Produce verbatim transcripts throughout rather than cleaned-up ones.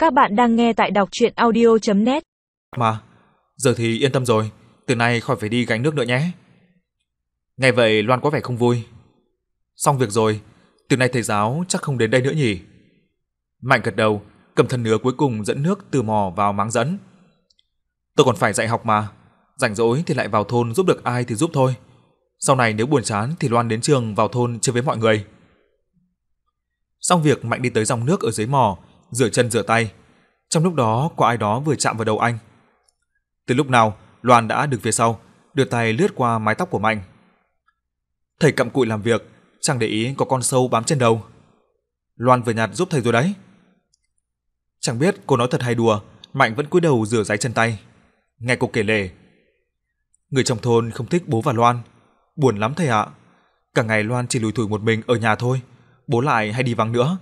Các bạn đang nghe tại đọc truyện audio chấm net. Mà, giờ thì yên tâm rồi, từ nay khỏi phải đi gánh nước nữa nhé. Nghe vậy Loan có vẻ không vui. Xong việc rồi, từ nay thầy giáo chắc không đến đây nữa nhỉ? Mạnh gật đầu, cầm thân nứa cuối cùng dẫn nước từ mò vào máng dẫn. Tôi còn phải dạy học mà, rảnh rỗi thì lại vào thôn giúp được ai thì giúp thôi. Sau này nếu buồn chán thì Loan đến trường vào thôn chơi với mọi người. Xong việc, Mạnh đi tới dòng nước ở dưới mò, rửa chân rửa tay. Trong lúc đó có ai đó vừa chạm vào đầu anh. Từ lúc nào Loan đã đứng phía sau, đưa tay lướt qua mái tóc của Mạnh. Thầy cặm cụi làm việc, chẳng để ý có con sâu bám trên đầu. Loan vừa nhặt giúp thầy rồi đấy. Chẳng biết cô nói thật hay đùa, Mạnh vẫn cúi đầu rửa ráy chân tay. Nghe cô kể lể, người trong thôn không thích bố và Loan, buồn lắm thầy ạ. Cả ngày Loan chỉ lủi thủi một mình ở nhà thôi, bố lại hay đi vắng nữa.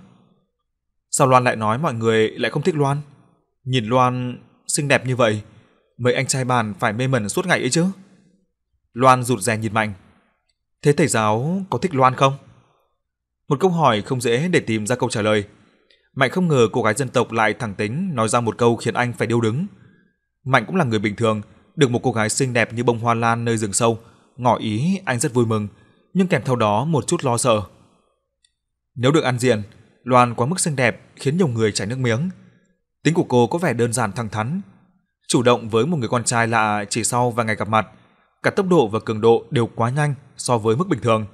Sao Loan lại nói mọi người lại không thích Loan? Nhìn Loan xinh đẹp như vậy, mấy anh trai bàn phải mê mẩn suốt ngày ấy chứ. Loan rụt rè nhìn Mạnh. Thế thầy giáo có thích Loan không? Một câu hỏi không dễ để tìm ra câu trả lời. Mạnh không ngờ cô gái dân tộc lại thẳng tính nói ra một câu khiến anh phải điêu đứng. Mạnh cũng là người bình thường, được một cô gái xinh đẹp như bông hoa lan nơi rừng sâu ngỏ ý, anh rất vui mừng, nhưng kèm theo đó một chút lo sợ. Nếu được ăn diện, Loan quá mức xinh đẹp khiến nhiều người chảy nước miếng. Tính của cô có vẻ đơn giản thẳng thắn, chủ động với một người con trai lạ chỉ sau vài ngày gặp mặt, cả tốc độ và cường độ đều quá nhanh so với mức bình thường.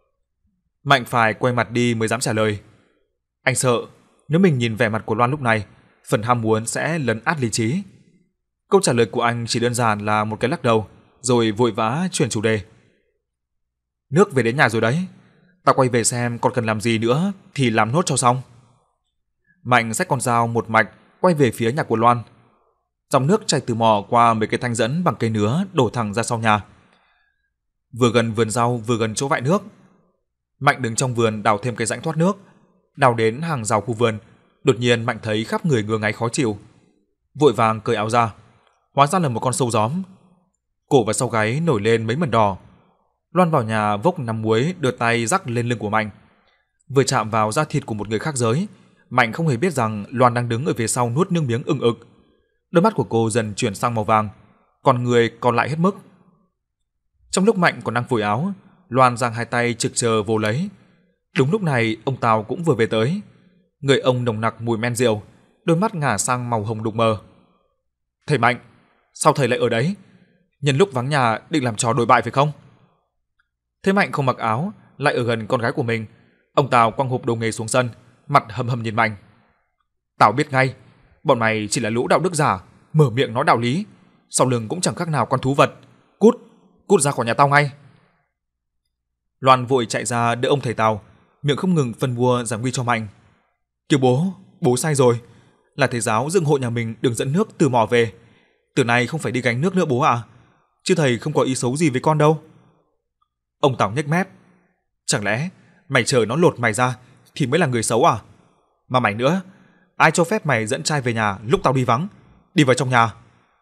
Mạnh phải quay mặt đi mới dám trả lời. Anh sợ nếu mình nhìn vẻ mặt của Loan lúc này, phần ham muốn sẽ lấn át lý trí. Câu trả lời của anh chỉ đơn giản là một cái lắc đầu, rồi vội vã chuyển chủ đề. Nước về đến nhà rồi đấy, tao quay về xem còn cần làm gì nữa thì làm nốt cho xong. Mạnh xách con dao một mạch quay về phía nhà của Loan. Dòng nước chảy từ mò qua mấy cái thanh dẫn bằng cây nứa đổ thẳng ra sau nhà. Vừa gần vườn rau vừa gần chỗ vại nước. Mạnh đứng trong vườn đào thêm cái rãnh thoát nước, đào đến hàng rào khu vườn. Đột nhiên Mạnh thấy khắp người ngứa ngáy khó chịu, vội vàng cởi áo ra. Hóa ra là một con sâu gióm. Cổ và sau gáy nổi lên mấy mẩn đỏ. Loan vào nhà vốc nắm muối, đưa tay rắc lên lưng của Mạnh. Vừa chạm vào da thịt của một người khác giới, Mạnh không hề biết rằng Loan đang đứng ở phía sau nuốt nước miếng ừng ực. Đôi mắt của cô dần chuyển sang màu vàng, còn người còn lại hết mức. Trong lúc Mạnh còn đang phủi áo, Loan giang hai tay trực chờ vô lấy. Đúng lúc này ông Tào cũng vừa về tới. Người ông nồng nặc mùi men rượu, đôi mắt ngả sang màu hồng đục mờ. Thầy Mạnh, sao thầy lại ở đấy? Nhân lúc vắng nhà định làm trò đồi bại phải không? Thế Mạnh không mặc áo, lại ở gần con gái của mình. Ông Tào quăng hộp đồ nghề xuống sân, mặt hầm hầm nhìn Mạnh. Tào biết ngay, bọn mày chỉ là lũ đạo đức giả, mở miệng nói đạo lý, sau lưng cũng chẳng khác nào con thú vật. Cút, cút ra khỏi nhà tao ngay. Loan vội chạy ra đỡ ông thầy Tào, miệng không ngừng phân bua giảng nguy cho Mạnh. Kìa bố, bố sai rồi, là thầy giáo dựng hộ nhà mình đường dẫn nước từ mò về. Từ nay không phải đi gánh nước nữa bố ạ. Chứ thầy không có ý xấu gì với con đâu. Ông Tào nhếch mép. Chẳng lẽ mày chờ nó lột mày ra thì mới là người xấu à? Mà mày nữa, ai cho phép mày dẫn trai về nhà lúc tao đi vắng? Đi vào trong nhà.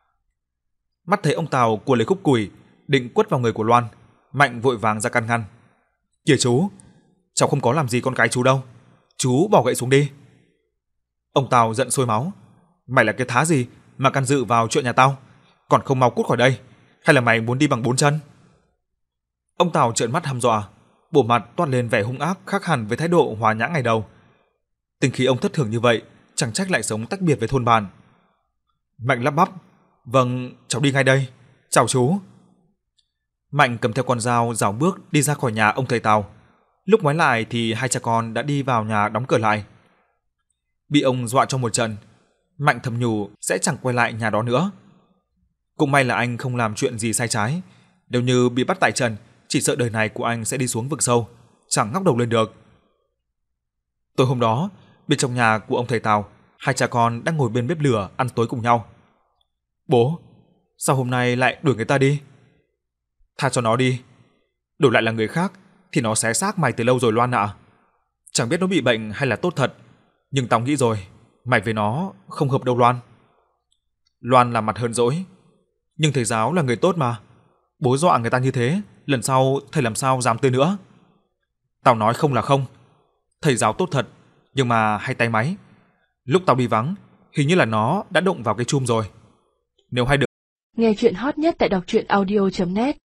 Mắt thấy ông Tào cua lấy khúc củi định quất vào người của Loan, Mạnh vội vàng ra can ngăn. Kìa chú, cháu không có làm gì con gái chú đâu, chú bỏ gậy xuống đi. Ông Tào giận sôi máu. Mày là cái thá gì mà can dự vào chuyện nhà tao? Còn không mau cút khỏi đây, hay là mày muốn đi bằng bốn chân? Ông Tào trợn mắt hăm dọa, bộ mặt toát lên vẻ hung ác khác hẳn với thái độ hòa nhã ngày đầu. Tính khí ông thất thường như vậy, chẳng trách lại sống tách biệt với thôn bản. Mạnh lắp bắp. Vâng, cháu đi ngay đây. Chào chú. Mạnh cầm theo con dao rảo bước đi ra khỏi nhà ông thầy Tào. Lúc ngoái lại thì hai cha con đã đi vào nhà đóng cửa lại. Bị ông dọa cho một trận, Mạnh thầm nhủ sẽ chẳng quay lại nhà đó nữa. Cũng may là anh không làm chuyện gì sai trái, nếu như bị bắt tại trận, chỉ sợ đời này của anh sẽ đi xuống vực sâu, chẳng ngóc đầu lên được. Tối hôm đó, bên trong nhà của ông thầy Tào, hai cha con đang ngồi bên bếp lửa ăn tối cùng nhau. Bố, sao hôm nay lại đuổi người ta đi? Tha cho nó đi. Đổi lại là người khác thì nó xé xác mày từ lâu rồi Loan ạ. Chẳng biết nó bị bệnh hay là tốt thật, nhưng tao nghĩ rồi, mày với nó không hợp đâu Loan. Loan làm mặt hờn dỗi. Nhưng thầy giáo là người tốt mà. Bố dọa người ta như thế, lần sau thầy làm sao dám tới nữa. Tao nói không là không. Thầy giáo tốt thật, nhưng mà hay tay máy. Lúc tao đi vắng hình như là nó đã động vào cái chum rồi. Nếu hai đứa Nghe chuyện hot nhất tại đọc truyện audio chấm net